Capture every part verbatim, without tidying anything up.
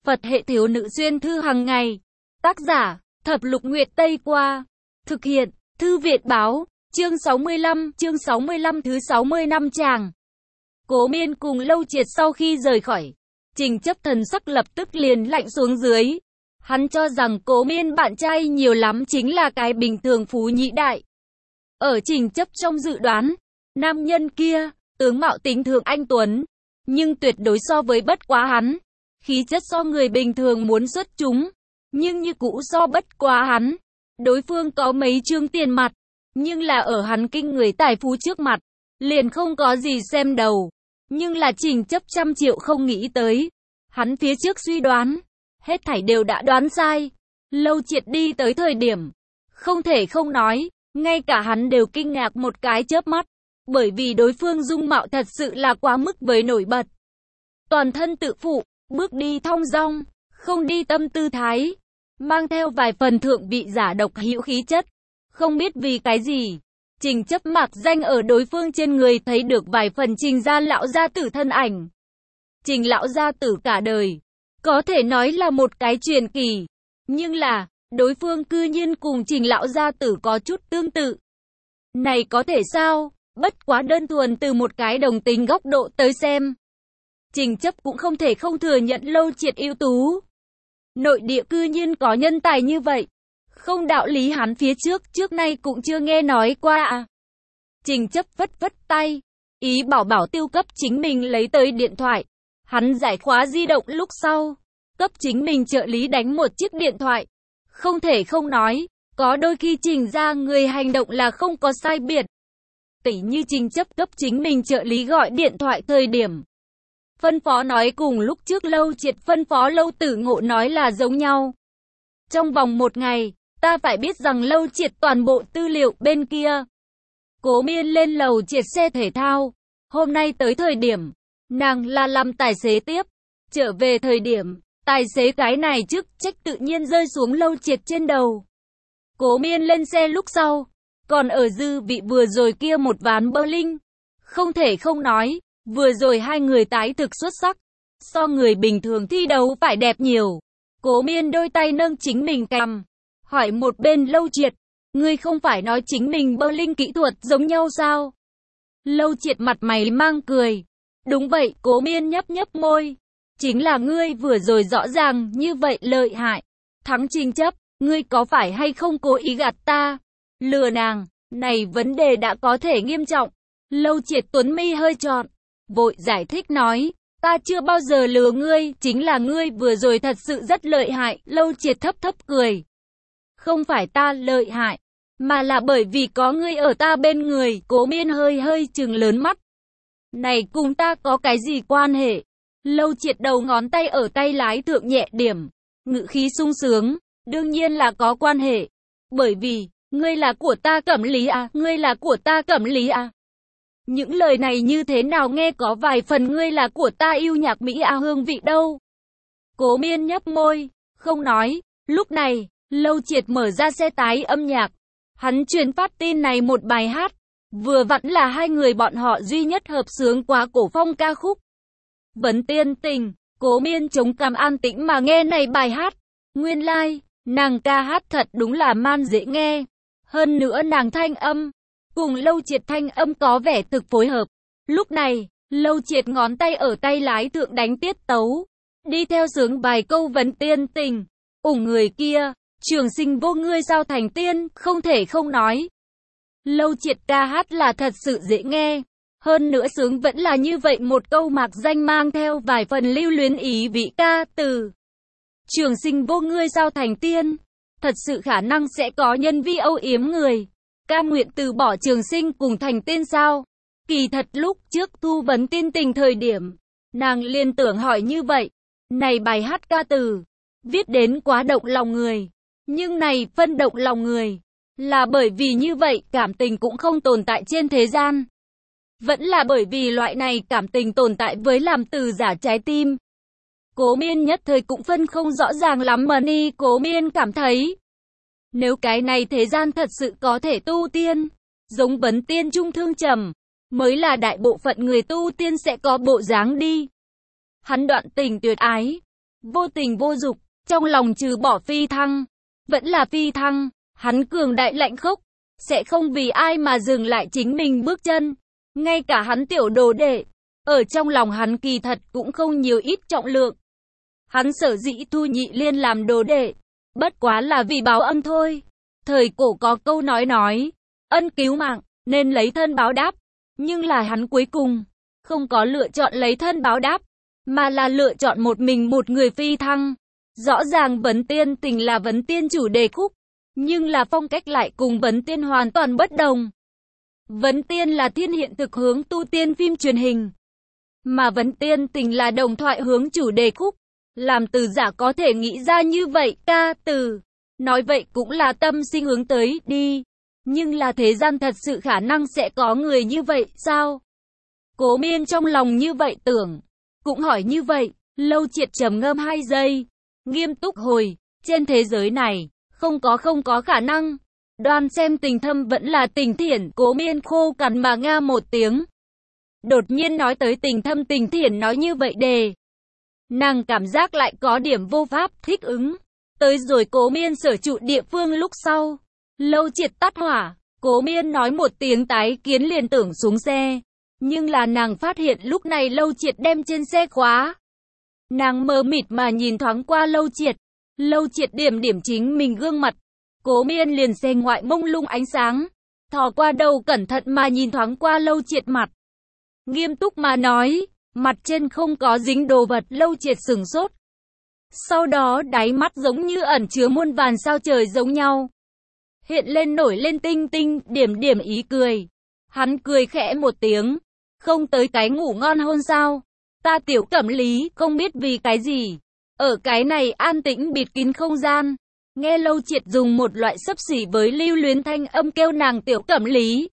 Phật hệ thiếu nữ xuyên thư hàng ngày. Tác giả, Thập Lục Nguyệt Tây Qua. Thực hiện, Thư Viện Báo, chương sáu mươi lăm, chương sáu mươi lăm thứ sáu mươi năm chàng. Cố Miên cùng Lâu Triệt sau khi rời khỏi, Trình Chấp thần sắc lập tức liền lạnh xuống dưới. Hắn cho rằng Cố Miên bạn trai nhiều lắm chính là cái bình thường phú nhị đại. Ở Trình Chấp trong dự đoán, nam nhân kia, tướng mạo tính thường anh tuấn, nhưng tuyệt đối so với bất quá hắn. Khí chất so người bình thường muốn xuất chúng, nhưng như cũ so bất quá hắn. Đối phương có mấy trương tiền mặt, nhưng là ở hắn kinh người tài phú trước mặt, liền không có gì xem đầu. Nhưng là Trình Chấp trăm triệu không nghĩ tới. Hắn phía trước suy đoán, hết thảy đều đã đoán sai. Lâu Triệt đi tới thời điểm, không thể không nói, ngay cả hắn đều kinh ngạc một cái chớp mắt. Bởi vì đối phương dung mạo thật sự là quá mức với nổi bật. Toàn thân tự phụ, bước đi thong dong, không đi tâm tư thái, mang theo vài phần thượng vị giả độc hữu khí chất. Không biết vì cái gì, Trình Chấp mạc danh ở đối phương trên người thấy được vài phần Trình gia lão gia tử thân ảnh. Trình lão gia tử cả đời, có thể nói là một cái truyền kỳ, nhưng là, đối phương cư nhiên cùng Trình lão gia tử có chút tương tự. Này có thể sao? Bất quá đơn thuần từ một cái đồng tính góc độ tới xem, Trình Chấp cũng không thể không thừa nhận Lâu Triệt ưu tú. Nội địa cư nhiên có nhân tài như vậy, không đạo lý hắn phía trước, trước nay cũng chưa nghe nói qua à. Trình Chấp vất vất tay, ý bảo bảo tiêu cấp chính mình lấy tới điện thoại. Hắn giải khóa di động lúc sau, cấp chính mình trợ lý đánh một chiếc điện thoại. Không thể không nói, có đôi khi Trình ra người hành động là không có sai biệt. Tỉ như Trình Chấp cấp chính mình trợ lý gọi điện thoại thời điểm, phân phó nói cùng lúc trước Lâu Triệt phân phó Lâu Tử Ngộ nói là giống nhau. Trong vòng một ngày, ta phải biết rằng Lâu Triệt toàn bộ tư liệu bên kia. Cố Miên lên lầu Triệt xe thể thao. Hôm nay tới thời điểm, nàng là làm tài xế tiếp. Trở về thời điểm, tài xế cái này chức trách tự nhiên rơi xuống Lâu Triệt trên đầu. Cố Miên lên xe lúc sau, còn ở dư vị vừa rồi kia một ván bowling. Không thể không nói, vừa rồi hai người tái thực xuất sắc, so người bình thường thi đấu phải đẹp nhiều. Cố Miên đôi tay nâng chính mình cằm, hỏi một bên Lâu Triệt, ngươi không phải nói chính mình bowling kỹ thuật giống nhau sao? Lâu Triệt mặt mày mang cười, đúng vậy. Cố Miên nhấp nhấp môi, chính là ngươi vừa rồi rõ ràng như vậy lợi hại, thắng Trình Chấp, ngươi có phải hay không cố ý gạt ta, lừa nàng? Này vấn đề đã có thể nghiêm trọng. Lâu Triệt tuấn mi hơi trọn, vội giải thích nói, ta chưa bao giờ lừa ngươi, chính là ngươi vừa rồi thật sự rất lợi hại. Lâu Triệt thấp thấp cười, không phải ta lợi hại, mà là bởi vì có ngươi ở ta bên người. Cố Miên hơi hơi trừng lớn mắt, này cùng ta có cái gì quan hệ? Lâu Triệt đầu ngón tay ở tay lái thượng nhẹ điểm, ngữ khí sung sướng, đương nhiên là có quan hệ, bởi vì ngươi là của ta Cẩm Lý à, ngươi là của ta Cẩm Lý à. Những lời này như thế nào nghe có vài phần ngươi là của ta yêu nhạc Mỹ à hương vị đâu. Cố Miên nhấp môi, không nói. Lúc này, Lâu Triệt mở ra xe tái âm nhạc. Hắn truyền phát tin này một bài hát, vừa vặn là hai người bọn họ duy nhất hợp xướng quá cổ phong ca khúc Vấn Tiên Tình. Cố Miên chống cằm an tĩnh mà nghe này bài hát. Nguyên lai, like, nàng ca hát thật đúng là man dễ nghe. Hơn nữa nàng thanh âm cùng Lâu Triệt thanh âm có vẻ thực phối hợp. Lúc này, Lâu Triệt ngón tay ở tay lái thượng đánh tiết tấu, đi theo sướng vài câu Vấn Tiên Tình. Ủng người kia, trường sinh vô ngươi sao thành tiên, không thể không nói. Lâu Triệt ca hát là thật sự dễ nghe. Hơn nữa sướng vẫn là như vậy một câu mạc danh mang theo vài phần lưu luyến ý vị ca từ. Trường sinh vô ngươi sao thành tiên, thật sự khả năng sẽ có nhân vi âu yếm người, cam nguyện từ bỏ trường sinh cùng thành tiên sao? Kỳ thật lúc trước thu Vấn Tiên Tình thời điểm, nàng liên tưởng hỏi như vậy. Này bài hát ca từ, viết đến quá động lòng người. Nhưng này phân động lòng người, là bởi vì như vậy cảm tình cũng không tồn tại trên thế gian. Vẫn là bởi vì loại này cảm tình tồn tại với làm từ giả trái tim. Cố Miên nhất thời cũng phân không rõ ràng lắm mà ni. Cố Miên cảm thấy, nếu cái này thế gian thật sự có thể tu tiên, giống Vấn Tiên trung thương trầm, mới là đại bộ phận người tu tiên sẽ có bộ dáng đi. Hắn đoạn tình tuyệt ái, vô tình vô dục, trong lòng trừ bỏ phi thăng, vẫn là phi thăng, hắn cường đại lạnh khốc, sẽ không vì ai mà dừng lại chính mình bước chân, ngay cả hắn tiểu đồ đệ, ở trong lòng hắn kỳ thật cũng không nhiều ít trọng lượng. Hắn sở dĩ thu Nhị Liên làm đồ đệ, bất quá là vì báo ân thôi. Thời cổ có câu nói nói, ân cứu mạng, nên lấy thân báo đáp, nhưng là hắn cuối cùng không có lựa chọn lấy thân báo đáp, mà là lựa chọn một mình một người phi thăng. Rõ ràng Vấn Tiên Tình là Vấn Tiên chủ đề khúc, nhưng là phong cách lại cùng Vấn Tiên hoàn toàn bất đồng. Vấn Tiên là thiên hiện thực hướng tu tiên phim truyền hình, mà Vấn Tiên Tình là đồng thoại hướng chủ đề khúc. Làm từ giả có thể nghĩ ra như vậy ca từ, nói vậy cũng là tâm sinh hướng tới đi, nhưng là thế gian thật sự khả năng sẽ có người như vậy sao? Cố Miên trong lòng như vậy tưởng, cũng hỏi như vậy. Lâu Triệt trầm ngâm hai giây, nghiêm túc hồi, trên thế giới này không có không có khả năng. Đoan xem tình thâm vẫn là tình thiển. Cố Miên khô cằn mà nga một tiếng, đột nhiên nói tới tình thâm tình thiển nói như vậy đề, nàng cảm giác lại có điểm vô pháp thích ứng. Tới rồi Cố Miên sở trụ địa phương lúc sau, Lâu Triệt tắt hỏa, Cố Miên nói một tiếng tái kiến liền tưởng xuống xe, nhưng là nàng phát hiện lúc này Lâu Triệt đem trên xe khóa. Nàng mờ mịt mà nhìn thoáng qua Lâu Triệt, Lâu Triệt điểm điểm chính mình gương mặt, Cố Miên liền xe ngoại mông lung ánh sáng, thò qua đầu cẩn thận mà nhìn thoáng qua Lâu Triệt mặt, nghiêm túc mà nói, mặt trên không có dính đồ vật. Lâu Triệt sửng sốt, sau đó đáy mắt giống như ẩn chứa muôn vàn sao trời giống nhau, hiện lên nổi lên tinh tinh điểm điểm ý cười. Hắn cười khẽ một tiếng, không tới cái ngủ ngon hôn sao? Ta Tiểu Cẩm Lý không biết vì cái gì, ở cái này an tĩnh bịt kín không gian, nghe Lâu Triệt dùng một loại xấp xỉ với lưu luyến thanh âm kêu nàng Tiểu Cẩm Lý.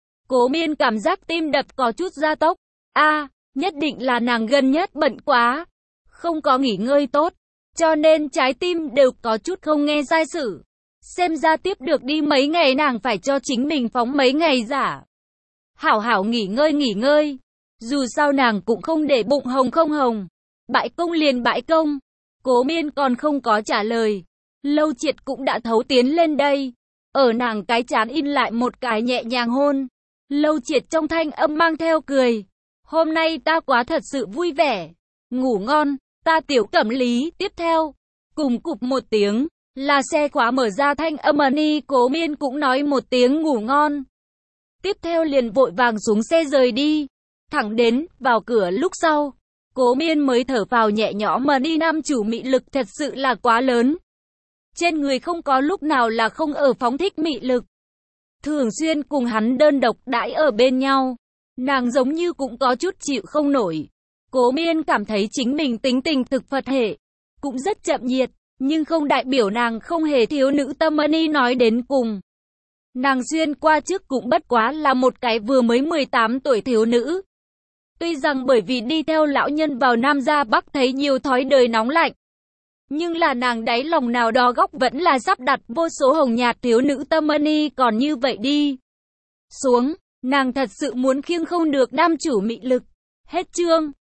Cố Miên cảm giác tim đập có chút gia tốc. A, à, nhất định là nàng gần nhất bận quá, không có nghỉ ngơi tốt, cho nên trái tim đều có chút không nghe sai sử. Xem ra tiếp được đi mấy ngày nàng phải cho chính mình phóng mấy ngày giả. Hảo hảo nghỉ ngơi nghỉ ngơi. Dù sao nàng cũng không để bụng hồng không hồng. Bãi công liền bãi công. Cố Miên còn không có trả lời, Lâu Triệt cũng đã thấu tiến lên đây, ở nàng cái trán in lại một cái nhẹ nhàng hôn. Lâu Triệt trong thanh âm mang theo cười. Hôm nay ta quá thật sự vui vẻ. Ngủ ngon, ta Tiểu Cẩm Lý. Tiếp theo, cùng cụp một tiếng, là xe khóa mở ra thanh âm ni. Cố Miên cũng nói một tiếng ngủ ngon. Tiếp theo liền vội vàng xuống xe rời đi. Thẳng đến, vào cửa lúc sau, Cố Miên mới thở phào nhẹ nhõm mà đi. Nam chủ mị lực thật sự là quá lớn. Trên người không có lúc nào là không ở phóng thích mị lực. Thường xuyên cùng hắn đơn độc đãi ở bên nhau, nàng giống như cũng có chút chịu không nổi. Cố Miên cảm thấy chính mình tính tình thực Phật hệ, cũng rất chậm nhiệt, nhưng không đại biểu nàng không hề thiếu nữ tâm ni. Nói đến cùng, nàng xuyên qua trước cũng bất quá là một cái vừa mới mười tám tuổi thiếu nữ. Tuy rằng bởi vì đi theo lão nhân vào Nam ra Bắc thấy nhiều thói đời nóng lạnh, nhưng là nàng đáy lòng nào đó góc vẫn là sắp đặt vô số hồng nhạt thiếu nữ tâm ni. Còn như vậy đi xuống, nàng thật sự muốn khiêng không được nam chủ mị lực. Hết chương.